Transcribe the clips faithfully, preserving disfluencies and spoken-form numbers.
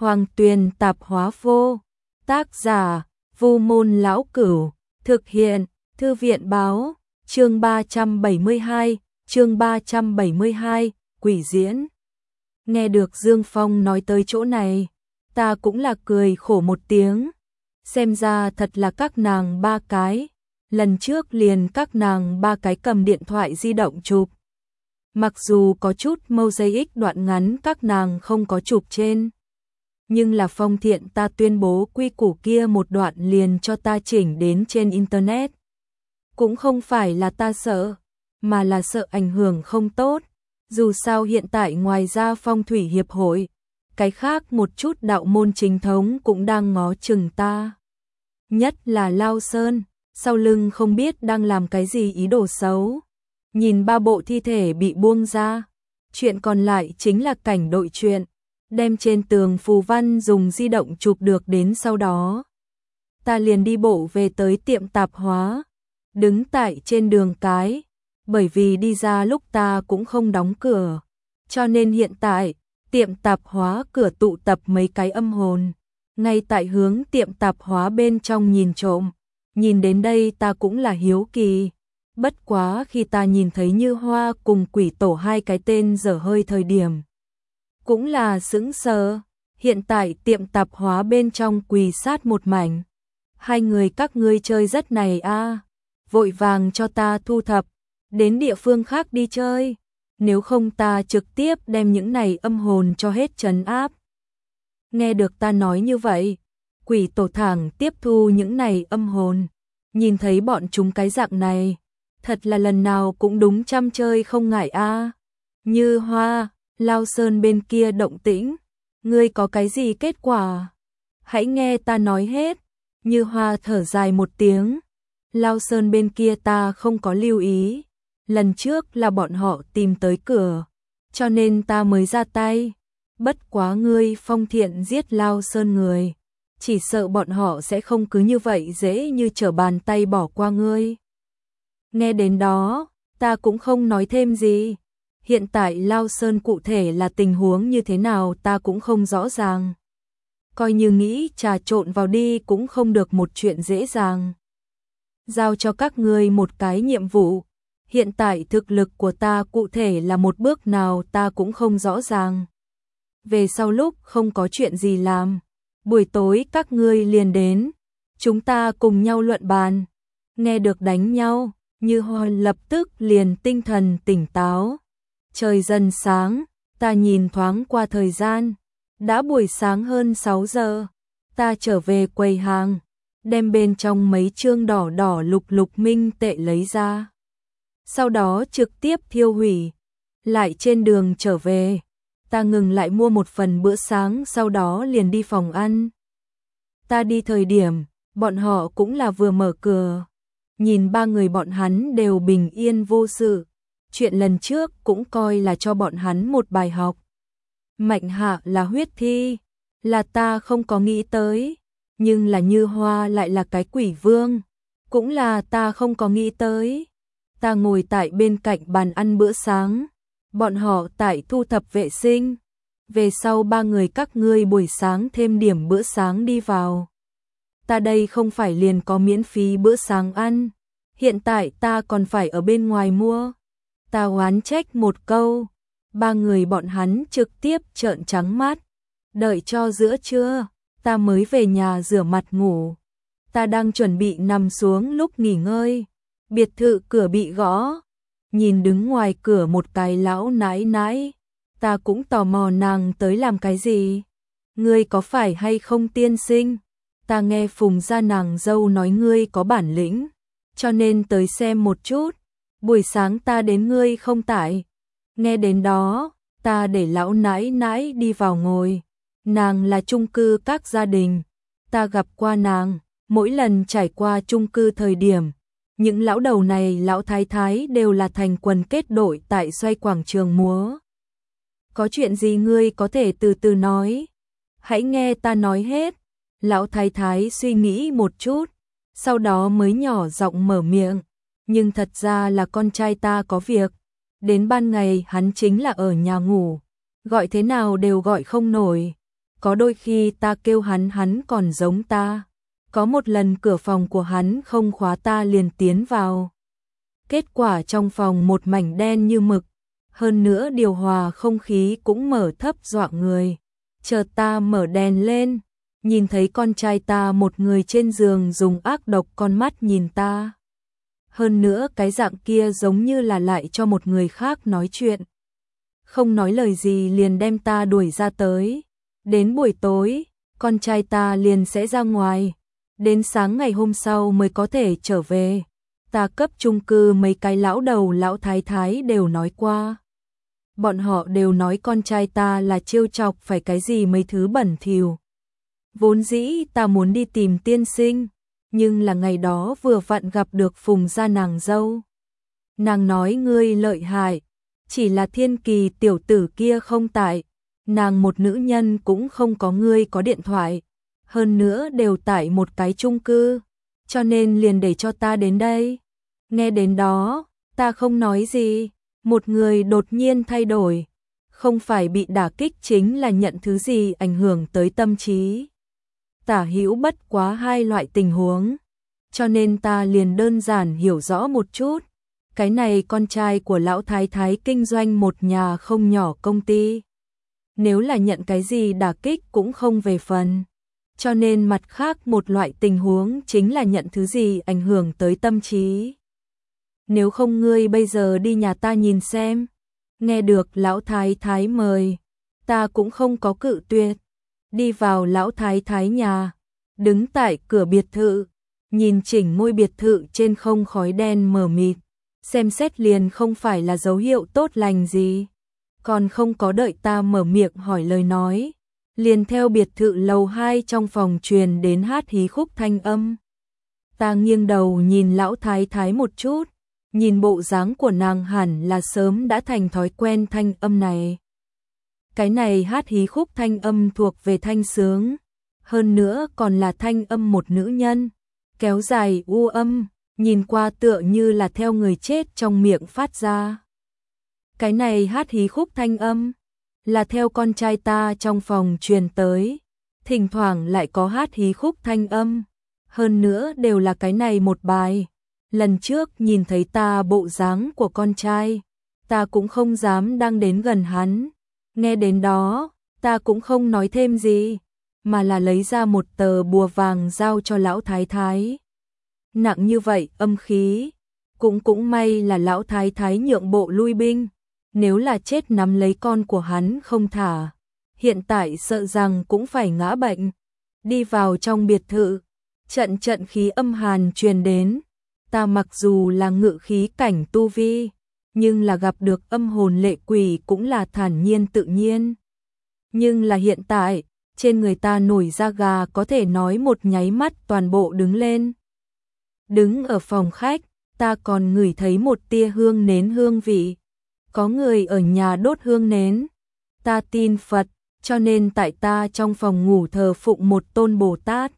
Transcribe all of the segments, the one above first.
Hoàng Tuyền tạp hóa vô. Tác giả, Vu Môn Lão Cửu. Thực hiện, Thư viện báo. Chương ba trăm bảy mươi hai, chương ba trăm bảy mươi hai, quỷ diễn. Nghe được Dương Phong nói tới chỗ này, ta cũng là cười khổ một tiếng. Xem ra thật là các nàng ba cái. Lần trước liền các nàng ba cái cầm điện thoại di động chụp. Mặc dù có chút mosaic đoạn ngắn các nàng không có chụp trên, nhưng là Phong Thiện ta tuyên bố quy củ kia một đoạn liền cho ta chỉnh đến trên internet. Cũng không phải là ta sợ, mà là sợ ảnh hưởng không tốt. Dù sao hiện tại ngoài ra Phong Thủy Hiệp hội, cái khác một chút đạo môn chính thống cũng đang ngó chừng ta. Nhất là Lao Sơn, sau lưng không biết đang làm cái gì ý đồ xấu. Nhìn ba bộ thi thể bị buông ra, chuyện còn lại chính là cảnh đội chuyện, đem trên tường phù văn dùng di động chụp được đến sau đó. Ta liền đi bộ về tới tiệm tạp hóa, đứng tại trên đường cái, bởi vì đi ra lúc ta cũng không đóng cửa, cho nên hiện tại, tiệm tạp hóa cửa tụ tập mấy cái âm hồn, ngay tại hướng tiệm tạp hóa bên trong nhìn trộm. Nhìn đến đây ta cũng là hiếu kỳ. Bất quá khi ta nhìn thấy Như Hoa cùng Quỷ Tổ hai cái tên dở hơi thời điểm, cũng là sững sờ. Hiện tại tiệm tạp hóa bên trong quỳ sát một mảnh. Hai người các ngươi chơi rất này a, à. Vội vàng cho ta thu thập, đến địa phương khác đi chơi. Nếu không ta trực tiếp đem những này âm hồn cho hết trấn áp. Nghe được ta nói như vậy, Quỷ Tổ thẳng tiếp thu những này âm hồn. Nhìn thấy bọn chúng cái dạng này, thật là lần nào cũng đúng chăm chơi không ngại a. À. Như Hoa, Lao Sơn bên kia động tĩnh, ngươi có cái gì kết quả? Hãy nghe ta nói hết. Như Hoa thở dài một tiếng. Lao Sơn bên kia ta không có lưu ý. Lần trước là bọn họ tìm tới cửa, cho nên ta mới ra tay. Bất quá ngươi Phong Thiện giết Lao Sơn người, chỉ sợ bọn họ sẽ không cứ như vậy dễ như trở bàn tay bỏ qua ngươi. Nghe đến đó, ta cũng không nói thêm gì. Hiện tại Lao Sơn cụ thể là tình huống như thế nào ta cũng không rõ ràng. Coi như nghĩ trà trộn vào đi cũng không được một chuyện dễ dàng. Giao cho các ngươi một cái nhiệm vụ. Hiện tại thực lực của ta cụ thể là một bước nào ta cũng không rõ ràng. Về sau lúc không có chuyện gì làm, buổi tối các ngươi liền đến, chúng ta cùng nhau luận bàn. Nghe được đánh nhau, Như Hoa lập tức liền tinh thần tỉnh táo. Trời dần sáng, ta nhìn thoáng qua thời gian, đã buổi sáng hơn sáu giờ. Ta trở về quầy hàng, đem bên trong mấy chương đỏ đỏ lục lục minh tệ lấy ra. Sau đó trực tiếp thiêu hủy. Lại trên đường trở về, ta ngừng lại mua một phần bữa sáng, sau đó liền đi phòng ăn. Ta đi thời điểm, bọn họ cũng là vừa mở cửa. Nhìn ba người bọn hắn đều bình yên vô sự. Chuyện lần trước cũng coi là cho bọn hắn một bài học. Mạnh Hạ là huyết thi, là ta không có nghĩ tới. Nhưng là Như Hoa lại là cái quỷ vương, cũng là ta không có nghĩ tới. Ta ngồi tại bên cạnh bàn ăn bữa sáng, bọn họ tại thu thập vệ sinh. Về sau ba người các ngươi buổi sáng thêm điểm bữa sáng đi vào. Ta đây không phải liền có miễn phí bữa sáng ăn, hiện tại ta còn phải ở bên ngoài mua. Ta oán trách một câu, ba người bọn hắn trực tiếp trợn trắng mắt. Đợi cho giữa trưa, ta mới về nhà rửa mặt ngủ. Ta đang chuẩn bị nằm xuống lúc nghỉ ngơi, biệt thự cửa bị gõ. Nhìn đứng ngoài cửa một cái lão nãi nãi, ta cũng tò mò nàng tới làm cái gì. Ngươi có phải hay không tiên sinh? Ta nghe Phùng gia nàng dâu nói ngươi có bản lĩnh, cho nên tới xem một chút. Buổi sáng ta đến ngươi không tại. Nghe đến đó, ta để lão nãi nãi đi vào ngồi. Nàng là chung cư các gia đình, ta gặp qua nàng, mỗi lần trải qua chung cư thời điểm, những lão đầu này lão thái thái đều là thành quần kết đội tại xoay quảng trường múa. Có chuyện gì ngươi có thể từ từ nói, hãy nghe ta nói hết. Lão thái thái suy nghĩ một chút, sau đó mới nhỏ giọng mở miệng. Nhưng thật ra là con trai ta có việc, đến ban ngày hắn chính là ở nhà ngủ, gọi thế nào đều gọi không nổi. có đôi khi ta kêu hắn hắn còn giống ta. Có một lần cửa phòng của hắn không khóa ta liền tiến vào. Kết quả trong phòng một mảnh đen như mực, hơn nữa điều hòa không khí cũng mở thấp dọa người. Chợt ta mở đèn lên, nhìn thấy con trai ta một người trên giường dùng ác độc con mắt nhìn ta. Hơn nữa cái dạng kia giống như là lại cho một người khác nói chuyện. Không nói lời gì liền đem ta đuổi ra tới. Đến buổi tối, con trai ta liền sẽ ra ngoài. Đến sáng ngày hôm sau mới có thể trở về. Ta cấp chung cư mấy cái lão đầu lão thái thái đều nói qua. Bọn họ đều nói con trai ta là trêu chọc phải cái gì mấy thứ bẩn thỉu. Vốn dĩ ta muốn đi tìm tiên sinh, nhưng là ngày đó vừa vặn gặp được Phùng gia nàng dâu. Nàng nói ngươi lợi hại, chỉ là thiên kỳ tiểu tử kia không tại, nàng một nữ nhân cũng không có ngươi có điện thoại, hơn nữa đều tại một cái chung cư, cho nên liền để cho ta đến đây. Nghe đến đó, ta không nói gì, một người đột nhiên thay đổi, không phải bị đả kích chính là nhận thứ gì ảnh hưởng tới tâm trí. Tả hữu bất quá hai loại tình huống, cho nên ta liền đơn giản hiểu rõ một chút. Cái này con trai của lão thái thái kinh doanh một nhà không nhỏ công ty. Nếu là nhận cái gì đả kích cũng không về phần. Cho nên mặt khác một loại tình huống chính là nhận thứ gì ảnh hưởng tới tâm trí. Nếu không ngươi bây giờ đi nhà ta nhìn xem. Nghe được lão thái thái mời, ta cũng không có cự tuyệt. Đi vào lão thái thái nhà, đứng tại cửa biệt thự, nhìn chỉnh ngôi biệt thự trên không khói đen mờ mịt, xem xét liền không phải là dấu hiệu tốt lành gì. Còn không có đợi ta mở miệng hỏi lời nói, liền theo biệt thự lầu hai trong phòng truyền đến hát hí khúc thanh âm. Ta nghiêng đầu nhìn lão thái thái một chút, nhìn bộ dáng của nàng hẳn là sớm đã thành thói quen thanh âm này. Cái này hát hí khúc thanh âm thuộc về thanh sướng, hơn nữa còn là thanh âm một nữ nhân, kéo dài u âm, nhìn qua tựa như là theo người chết trong miệng phát ra. Cái này hát hí khúc thanh âm là theo con trai ta trong phòng truyền tới, thỉnh thoảng lại có hát hí khúc thanh âm, hơn nữa đều là cái này một bài. Lần trước nhìn thấy ta bộ dáng của con trai, ta cũng không dám đang đến gần hắn. Nghe đến đó, ta cũng không nói thêm gì, mà là lấy ra một tờ bùa vàng giao cho lão thái thái. Nặng như vậy âm khí, cũng cũng may là lão thái thái nhượng bộ lui binh, nếu là chết nắm lấy con của hắn không thả, hiện tại sợ rằng cũng phải ngã bệnh. Đi vào trong biệt thự, trận trận khí âm hàn truyền đến, ta mặc dù là ngự khí cảnh tu vi, nhưng là gặp được âm hồn lệ quỷ cũng là thản nhiên tự nhiên. Nhưng là hiện tại, trên người ta nổi da gà có thể nói một nháy mắt toàn bộ đứng lên. Đứng ở phòng khách, ta còn ngửi thấy một tia hương nến hương vị. Có người ở nhà đốt hương nến. Ta tin Phật, cho nên tại ta trong phòng ngủ thờ phụng một tôn Bồ Tát.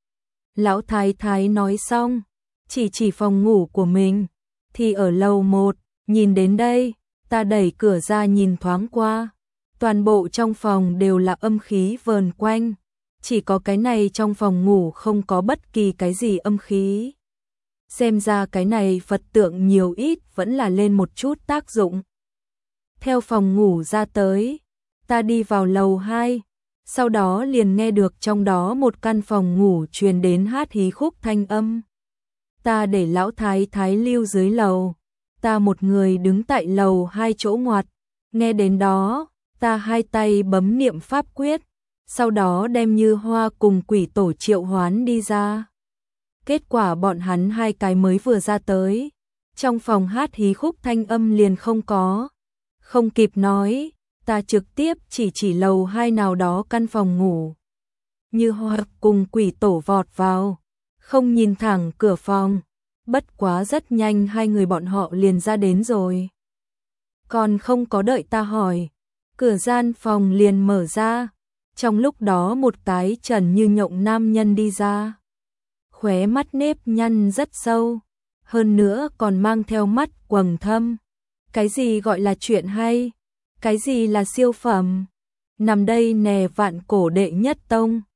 Lão thái thái nói xong, chỉ chỉ phòng ngủ của mình, thì ở lầu một, nhìn đến đây, ta đẩy cửa ra nhìn thoáng qua. Toàn bộ trong phòng đều là âm khí vờn quanh, chỉ có cái này trong phòng ngủ không có bất kỳ cái gì âm khí. Xem ra cái này Phật tượng nhiều ít vẫn là lên một chút tác dụng. Theo phòng ngủ ra tới, ta đi vào lầu hai, sau đó liền nghe được trong đó một căn phòng ngủ truyền đến hát hí khúc thanh âm. Ta để lão thái thái lưu dưới lầu, ta một người đứng tại lầu hai chỗ ngoặt, nghe đến đó, ta hai tay bấm niệm pháp quyết, sau đó đem Như Hoa cùng quỷ tổ triệu hoán đi ra. Kết quả bọn hắn hai cái mới vừa ra tới, trong phòng hát hí khúc thanh âm liền không có. Không kịp nói, ta trực tiếp chỉ chỉ lầu hai nào đó căn phòng ngủ. Như Hoa cùng quỷ tổ vọt vào, không nhìn thẳng cửa phòng, bất quá rất nhanh hai người bọn họ liền ra đến rồi. Còn không có đợi ta hỏi, cửa gian phòng liền mở ra, trong lúc đó một cái trần như nhộng nam nhân đi ra. Khóe mắt nếp nhăn rất sâu, hơn nữa còn mang theo mắt quầng thâm. Cái gì gọi là chuyện hay? Cái gì là siêu phẩm? nằm đây nè vạn cổ đệ nhất tông.